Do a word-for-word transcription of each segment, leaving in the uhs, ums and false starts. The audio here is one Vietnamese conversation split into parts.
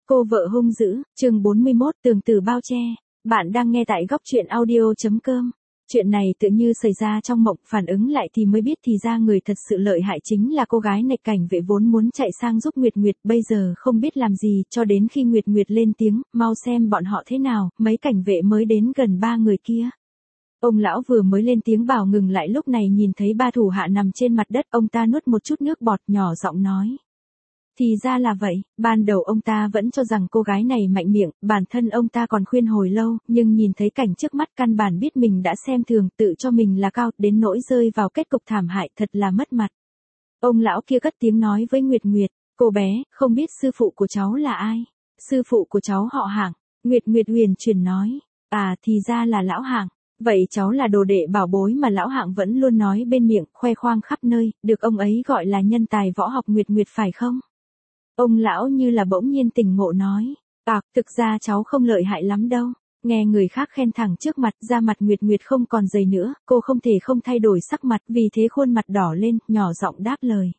Cô vợ hung dữ, chương bốn mươi mốt, tường từ bao che. Bạn đang nghe tại góc truyện audio.com. Chuyện này tự như xảy ra trong mộng, phản ứng lại thì mới biết thì ra người thật sự lợi hại chính là cô gái này. Cảnh vệ vốn muốn chạy sang giúp Nguyệt Nguyệt, bây giờ không biết làm gì, cho đến khi Nguyệt Nguyệt lên tiếng, mau xem bọn họ thế nào, mấy cảnh vệ mới đến gần ba người kia. Ông lão vừa mới lên tiếng bảo ngừng lại, lúc này nhìn thấy ba thủ hạ nằm trên mặt đất, ông ta nuốt một chút nước bọt, nhỏ giọng nói. Thì ra là vậy, ban đầu ông ta vẫn cho rằng cô gái này mạnh miệng, bản thân ông ta còn khuyên hồi lâu, nhưng nhìn thấy cảnh trước mắt căn bản biết mình đã xem thường, tự cho mình là cao, đến nỗi rơi vào kết cục thảm hại, thật là mất mặt. Ông lão kia cất tiếng nói với Nguyệt Nguyệt, cô bé, không biết sư phụ của cháu là ai? Sư phụ của cháu họ Hạng. Nguyệt Nguyệt huyền chuyển nói, à thì ra là lão Hạng. Vậy cháu là đồ đệ bảo bối mà lão Hạng vẫn luôn nói bên miệng, khoe khoang khắp nơi, được ông ấy gọi là nhân tài võ học Nguyệt Nguyệt phải không? Ông lão như là bỗng nhiên tỉnh ngộ nói, à, thực ra cháu không lợi hại lắm đâu. Nghe người khác khen thẳng trước mặt, da mặt Nguyệt Nguyệt không còn dày nữa, cô không thể không thay đổi sắc mặt, vì thế khuôn mặt đỏ lên, nhỏ giọng đáp lời.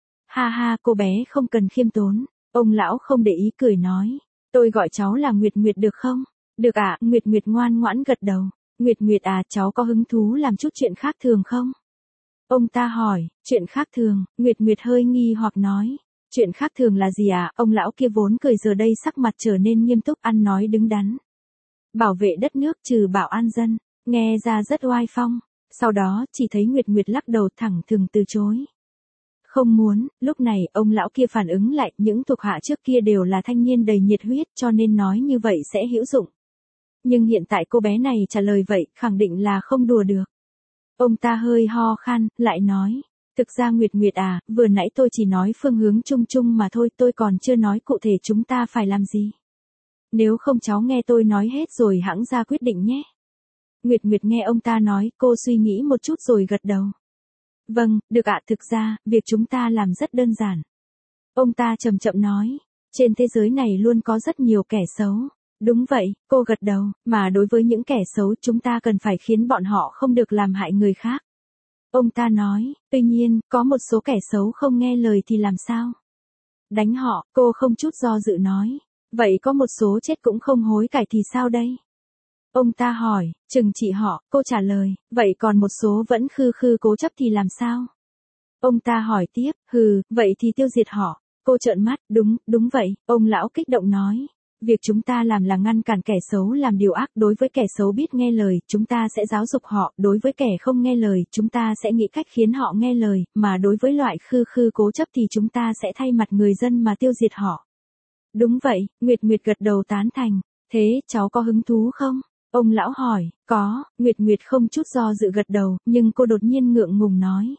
Ha ha, cô bé không cần khiêm tốn. Ông lão không để ý cười nói, tôi gọi cháu là Nguyệt Nguyệt được không? Được ạ, à, Nguyệt Nguyệt ngoan ngoãn gật đầu. Nguyệt Nguyệt à, cháu có hứng thú làm chút chuyện khác thường không? Ông ta hỏi, chuyện khác thường, Nguyệt Nguyệt hơi nghi hoặc nói. Chuyện khác thường là gì à? Ông lão kia vốn cười giờ đây sắc mặt trở nên nghiêm túc, ăn nói đứng đắn. Bảo vệ đất nước trừ bảo an dân, nghe ra rất oai phong. Sau đó chỉ thấy Nguyệt Nguyệt lắc đầu thẳng thừng từ chối. Không muốn. Lúc này ông lão kia phản ứng lại, những thuộc hạ trước kia đều là thanh niên đầy nhiệt huyết, cho nên nói như vậy sẽ hữu dụng. Nhưng hiện tại cô bé này trả lời vậy, khẳng định là không đùa được. Ông ta hơi ho khan, lại nói. Thực ra Nguyệt Nguyệt à, vừa nãy tôi chỉ nói phương hướng chung chung mà thôi, tôi còn chưa nói cụ thể chúng ta phải làm gì. Nếu không cháu nghe tôi nói hết rồi hẵng ra quyết định nhé. Nguyệt Nguyệt nghe ông ta nói, cô suy nghĩ một chút rồi gật đầu. Vâng, được ạ, thực ra, việc chúng ta làm rất đơn giản. Ông ta chậm chậm nói, trên thế giới này luôn có rất nhiều kẻ xấu. Đúng vậy, cô gật đầu, mà đối với những kẻ xấu chúng ta cần phải khiến bọn họ không được làm hại người khác. Ông ta nói, tuy nhiên, có một số kẻ xấu không nghe lời thì làm sao? Đánh họ, cô không chút do dự nói. Vậy có một số chết cũng không hối cải thì sao đây? Ông ta hỏi, trừng trị họ, cô trả lời, vậy còn một số vẫn khư khư cố chấp thì làm sao? Ông ta hỏi tiếp, hừ, vậy thì tiêu diệt họ. Cô trợn mắt, đúng, đúng vậy, ông lão kích động nói. Việc chúng ta làm là ngăn cản kẻ xấu làm điều ác, đối với kẻ xấu biết nghe lời, chúng ta sẽ giáo dục họ, đối với kẻ không nghe lời, chúng ta sẽ nghĩ cách khiến họ nghe lời, mà đối với loại khư khư cố chấp thì chúng ta sẽ thay mặt người dân mà tiêu diệt họ. Đúng vậy, Nguyệt Nguyệt gật đầu tán thành. Thế, cháu có hứng thú không? Ông lão hỏi, có, Nguyệt Nguyệt không chút do dự gật đầu, nhưng cô đột nhiên ngượng ngùng nói.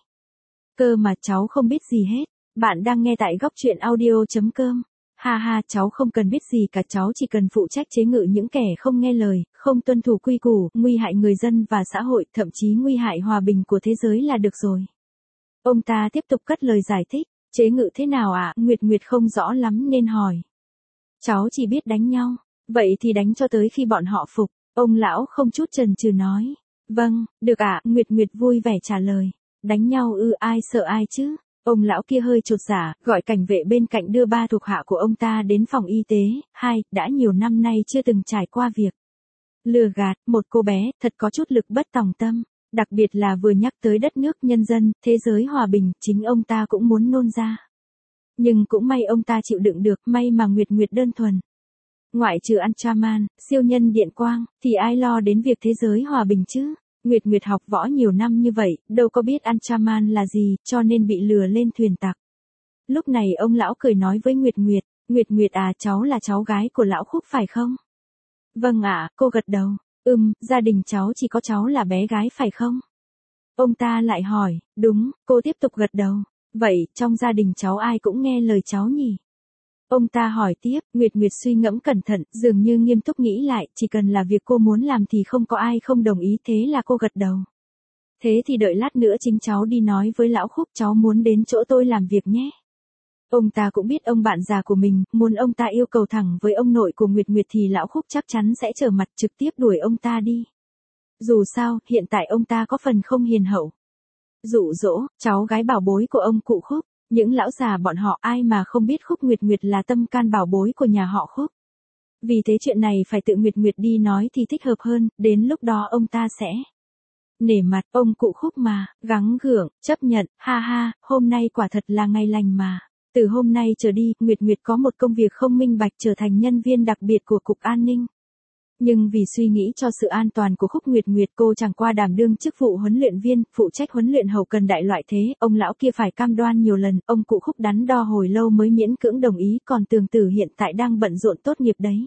Cơ mà cháu không biết gì hết, bạn đang nghe tại góc truyện audio.com. Ha ha, cháu không cần biết gì cả, cháu chỉ cần phụ trách chế ngự những kẻ không nghe lời, không tuân thủ quy củ, nguy hại người dân và xã hội, thậm chí nguy hại hòa bình của thế giới là được rồi. Ông ta tiếp tục cất lời giải thích, chế ngự thế nào ạ? À? Nguyệt Nguyệt không rõ lắm nên hỏi. Cháu chỉ biết đánh nhau, vậy thì đánh cho tới khi bọn họ phục. Ông lão không chút chần chừ nói. Vâng, được ạ, à? Nguyệt Nguyệt vui vẻ trả lời. Đánh nhau ư, ai sợ ai chứ? Ông lão kia hơi chột dạ, gọi cảnh vệ bên cạnh đưa ba thuộc hạ của ông ta đến phòng y tế. Hai, đã nhiều năm nay chưa từng trải qua việc lừa gạt một cô bé, thật có chút lực bất tòng tâm. Đặc biệt là vừa nhắc tới đất nước nhân dân, thế giới hòa bình, chính ông ta cũng muốn nôn ra. Nhưng cũng may ông ta chịu đựng được, may mà Nguyệt Nguyệt đơn thuần. Ngoại trừ Anchaman, siêu nhân điện quang, thì ai lo đến việc thế giới hòa bình chứ? Nguyệt Nguyệt học võ nhiều năm như vậy, đâu có biết Anchaman là gì, cho nên bị lừa lên thuyền tặc. Lúc này ông lão cười nói với Nguyệt Nguyệt, Nguyệt Nguyệt à, cháu là cháu gái của lão Khúc phải không? Vâng ạ, à, cô gật đầu. Ừm, gia đình cháu chỉ có cháu là bé gái phải không? Ông ta lại hỏi, đúng, cô tiếp tục gật đầu. Vậy, trong gia đình cháu ai cũng nghe lời cháu nhỉ? Ông ta hỏi tiếp, Nguyệt Nguyệt suy ngẫm cẩn thận, dường như nghiêm túc nghĩ lại, chỉ cần là việc cô muốn làm thì không có ai không đồng ý, thế là cô gật đầu. Thế thì đợi lát nữa chính cháu đi nói với lão Khúc cháu muốn đến chỗ tôi làm việc nhé. Ông ta cũng biết ông bạn già của mình, muốn ông ta yêu cầu thẳng với ông nội của Nguyệt Nguyệt thì lão Khúc chắc chắn sẽ trở mặt trực tiếp đuổi ông ta đi. Dù sao, hiện tại ông ta có phần không hiền hậu. Dụ dỗ, cháu gái bảo bối của ông cụ Khúc. Những lão già bọn họ ai mà không biết Khúc Nguyệt Nguyệt là tâm can bảo bối của nhà họ Khúc. Vì thế chuyện này phải tự Nguyệt Nguyệt đi nói thì thích hợp hơn, đến lúc đó ông ta sẽ nể mặt ông cụ Khúc mà, gắng gượng, chấp nhận, ha ha, hôm nay quả thật là ngày lành mà. Từ hôm nay trở đi, Nguyệt Nguyệt có một công việc không minh bạch trở thành nhân viên đặc biệt của Cục An ninh. Nhưng vì suy nghĩ cho sự an toàn của Khúc Nguyệt Nguyệt cô chẳng qua đảm đương chức vụ huấn luyện viên, phụ trách huấn luyện hậu cần đại loại thế, ông lão kia phải cam đoan nhiều lần, ông cụ Khúc đắn đo hồi lâu mới miễn cưỡng đồng ý, còn Tường Tử hiện tại đang bận rộn tốt nghiệp đấy.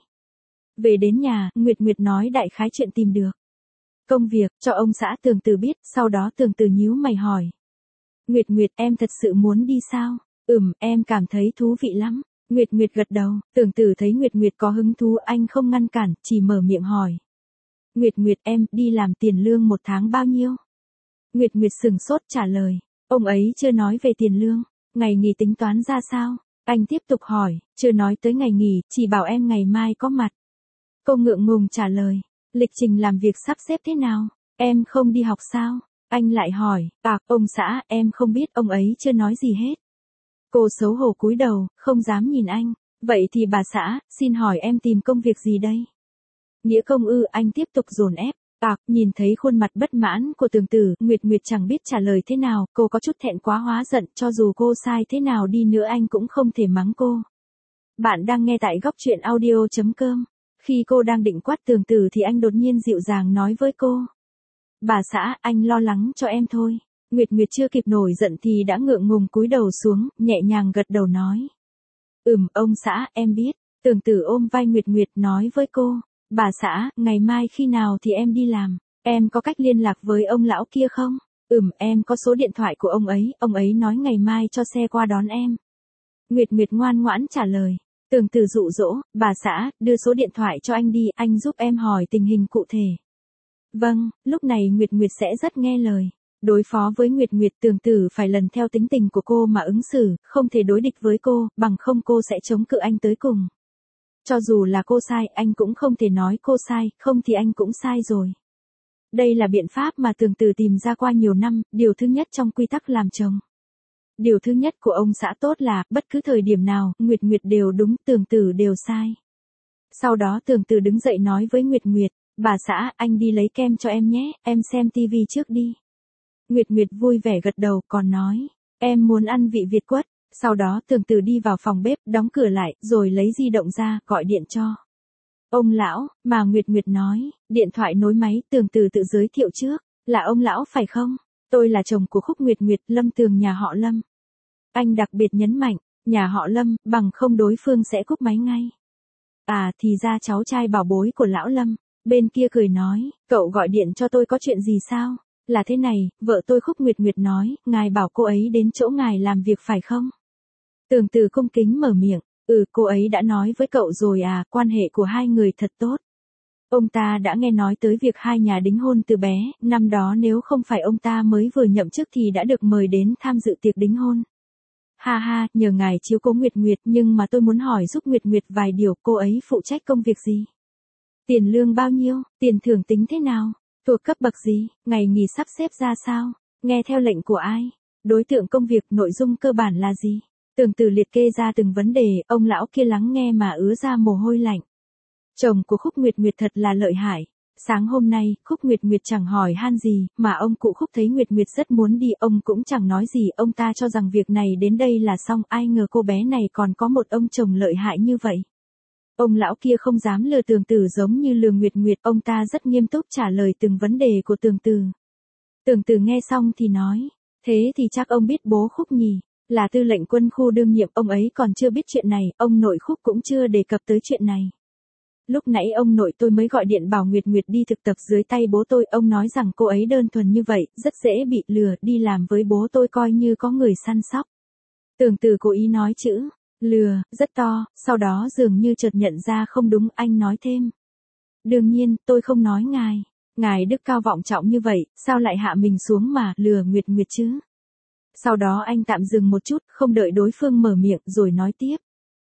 Về đến nhà, Nguyệt Nguyệt nói đại khái chuyện tìm được công việc, cho ông xã Tường Tử biết, sau đó Tường Tử nhíu mày hỏi. Nguyệt Nguyệt, em thật sự muốn đi sao? Ừm, em cảm thấy thú vị lắm. Nguyệt Nguyệt gật đầu, Tường Tử thấy Nguyệt Nguyệt có hứng thú anh không ngăn cản, chỉ mở miệng hỏi. Nguyệt Nguyệt em đi làm tiền lương một tháng bao nhiêu? Nguyệt Nguyệt sừng sốt trả lời, ông ấy chưa nói về tiền lương, ngày nghỉ tính toán ra sao? Anh tiếp tục hỏi, chưa nói tới ngày nghỉ, chỉ bảo em ngày mai có mặt. Cô ngượng ngùng trả lời, lịch trình làm việc sắp xếp thế nào? Em không đi học sao? Anh lại hỏi, à, ông xã, em không biết, ông ấy chưa nói gì hết. Cô xấu hổ cúi đầu, không dám nhìn anh. Vậy thì bà xã, xin hỏi em tìm công việc gì đây? Nghĩa công ư, anh tiếp tục dồn ép. À, nhìn thấy khuôn mặt bất mãn của Tường Tử, Nguyệt Nguyệt chẳng biết trả lời thế nào, cô có chút thẹn quá hóa giận, cho dù cô sai thế nào đi nữa anh cũng không thể mắng cô. Bạn đang nghe tại góc truyện audio chấm com. Khi cô đang định quát Tường Tử thì anh đột nhiên dịu dàng nói với cô. Bà xã, anh lo lắng cho em thôi. Nguyệt Nguyệt chưa kịp nổi giận thì đã ngượng ngùng cúi đầu xuống, nhẹ nhàng gật đầu nói. Ừm, ông xã, em biết. Tường Tử ôm vai Nguyệt Nguyệt nói với cô. Bà xã, ngày mai khi nào thì em đi làm? Em có cách liên lạc với ông lão kia không? Ừm, em có số điện thoại của ông ấy, ông ấy nói ngày mai cho xe qua đón em. Nguyệt Nguyệt ngoan ngoãn trả lời. Tường Tử dụ dỗ, bà xã, đưa số điện thoại cho anh đi, anh giúp em hỏi tình hình cụ thể. Vâng, lúc này Nguyệt Nguyệt sẽ rất nghe lời. Đối phó với Nguyệt Nguyệt, Tường Tử phải lần theo tính tình của cô mà ứng xử, không thể đối địch với cô, bằng không cô sẽ chống cự anh tới cùng. Cho dù là cô sai, anh cũng không thể nói cô sai, không thì anh cũng sai rồi. Đây là biện pháp mà Tường Tử tìm ra qua nhiều năm, điều thứ nhất trong quy tắc làm chồng. Điều thứ nhất của ông xã tốt là, bất cứ thời điểm nào, Nguyệt Nguyệt đều đúng, Tường Tử đều sai. Sau đó Tường Tử đứng dậy nói với Nguyệt Nguyệt, bà xã, anh đi lấy kem cho em nhé, em xem tivi trước đi. Nguyệt Nguyệt vui vẻ gật đầu, còn nói, em muốn ăn vị Việt quất. Sau đó Tường Tử đi vào phòng bếp, đóng cửa lại, rồi lấy di động ra, gọi điện cho ông lão, mà Nguyệt Nguyệt nói, điện thoại nối máy, Tường Tử tự giới thiệu trước, là ông lão phải không? Tôi là chồng của Khúc Nguyệt Nguyệt, Lâm Tường nhà họ Lâm. Anh đặc biệt nhấn mạnh, nhà họ Lâm, bằng không đối phương sẽ cúp máy ngay. À, thì ra cháu trai bảo bối của lão Lâm. Bên kia cười nói, cậu gọi điện cho tôi có chuyện gì sao? Là thế này, vợ tôi Khúc Nguyệt Nguyệt nói, ngài bảo cô ấy đến chỗ ngài làm việc phải không? Tường Tử cung kính mở miệng, ừ, cô ấy đã nói với cậu rồi à, quan hệ của hai người thật tốt. Ông ta đã nghe nói tới việc hai nhà đính hôn từ bé, năm đó nếu không phải ông ta mới vừa nhậm chức thì đã được mời đến tham dự tiệc đính hôn. Ha ha, nhờ ngài chiếu cố Nguyệt Nguyệt, nhưng mà tôi muốn hỏi giúp Nguyệt Nguyệt vài điều, cô ấy phụ trách công việc gì? Tiền lương bao nhiêu, tiền thưởng tính thế nào? Thuộc cấp bậc gì, ngày nghỉ sắp xếp ra sao? Nghe theo lệnh của ai? Đối tượng công việc, nội dung cơ bản là gì? Tường Tử liệt kê ra từng vấn đề, ông lão kia lắng nghe mà ứa ra mồ hôi lạnh. Chồng của Khúc Nguyệt Nguyệt thật là lợi hại. Sáng hôm nay, Khúc Nguyệt Nguyệt chẳng hỏi han gì, mà ông cụ Khúc thấy Nguyệt Nguyệt rất muốn đi, ông cũng chẳng nói gì, ông ta cho rằng việc này đến đây là xong, ai ngờ cô bé này còn có một ông chồng lợi hại như vậy. Ông lão kia không dám lừa Tường Tử giống như lừa Nguyệt Nguyệt, ông ta rất nghiêm túc trả lời từng vấn đề của Tường Tử. Tường Tử nghe xong thì nói, thế thì chắc ông biết bố Khúc nhỉ, là tư lệnh quân khu đương nhiệm, ông ấy còn chưa biết chuyện này, ông nội Khúc cũng chưa đề cập tới chuyện này. Lúc nãy ông nội tôi mới gọi điện bảo Nguyệt Nguyệt đi thực tập dưới tay bố tôi, ông nói rằng cô ấy đơn thuần như vậy, rất dễ bị lừa, đi làm với bố tôi coi như có người săn sóc. Tường Tử cố ý nói chữ lừa rất to, sau đó dường như chợt nhận ra không đúng, anh nói thêm. Đương nhiên, tôi không nói ngài. Ngài đức cao vọng trọng như vậy, sao lại hạ mình xuống mà lừa Nguyệt Nguyệt chứ? Sau đó anh tạm dừng một chút, không đợi đối phương mở miệng, rồi nói tiếp.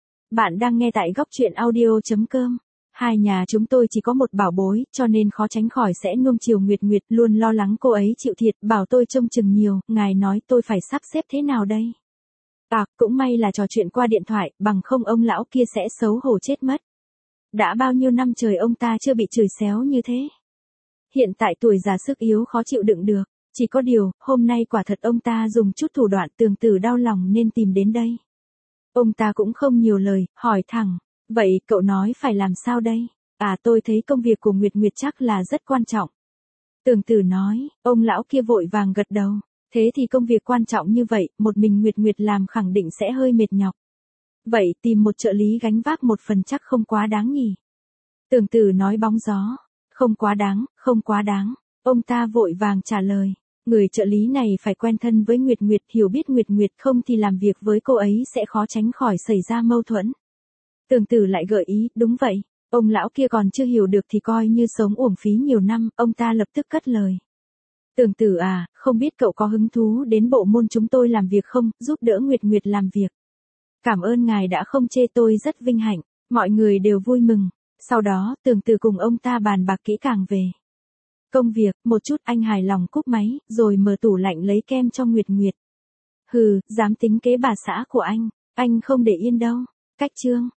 Bạn đang nghe tại góc truyện audio chấm com. Hai nhà chúng tôi chỉ có một bảo bối, cho nên khó tránh khỏi sẽ nuông chiều Nguyệt Nguyệt, luôn lo lắng cô ấy chịu thiệt, bảo tôi trông chừng nhiều, ngài nói tôi phải sắp xếp thế nào đây? À, cũng may là trò chuyện qua điện thoại, bằng không ông lão kia sẽ xấu hổ chết mất. Đã bao nhiêu năm trời ông ta chưa bị chửi xéo như thế. Hiện tại tuổi già sức yếu khó chịu đựng được. Chỉ có điều, hôm nay quả thật ông ta dùng chút thủ đoạn Tường Tử đau lòng nên tìm đến đây. Ông ta cũng không nhiều lời, hỏi thẳng. Vậy cậu nói phải làm sao đây? À, tôi thấy công việc của Nguyệt Nguyệt chắc là rất quan trọng. Tường Tử nói, ông lão kia vội vàng gật đầu. Thế thì công việc quan trọng như vậy, một mình Nguyệt Nguyệt làm khẳng định sẽ hơi mệt nhọc. Vậy tìm một trợ lý gánh vác một phần chắc không quá đáng nhỉ? Tường Tử nói bóng gió. Không quá đáng, không quá đáng. Ông ta vội vàng trả lời. Người trợ lý này phải quen thân với Nguyệt Nguyệt, hiểu biết Nguyệt Nguyệt, không thì làm việc với cô ấy sẽ khó tránh khỏi xảy ra mâu thuẫn. Tường Tử lại gợi ý, đúng vậy. Ông lão kia còn chưa hiểu được thì coi như sống uổng phí nhiều năm, ông ta lập tức cất lời. Tường Tử à, không biết cậu có hứng thú đến bộ môn chúng tôi làm việc không, giúp đỡ Nguyệt Nguyệt làm việc. Cảm ơn ngài đã không chê, tôi rất vinh hạnh. Mọi người đều vui mừng. Sau đó, Tường Tử cùng ông ta bàn bạc kỹ càng về công việc, một chút anh hài lòng cúp máy, rồi mở tủ lạnh lấy kem cho Nguyệt Nguyệt. Hừ, dám tính kế bà xã của anh, anh không để yên đâu. Cách chương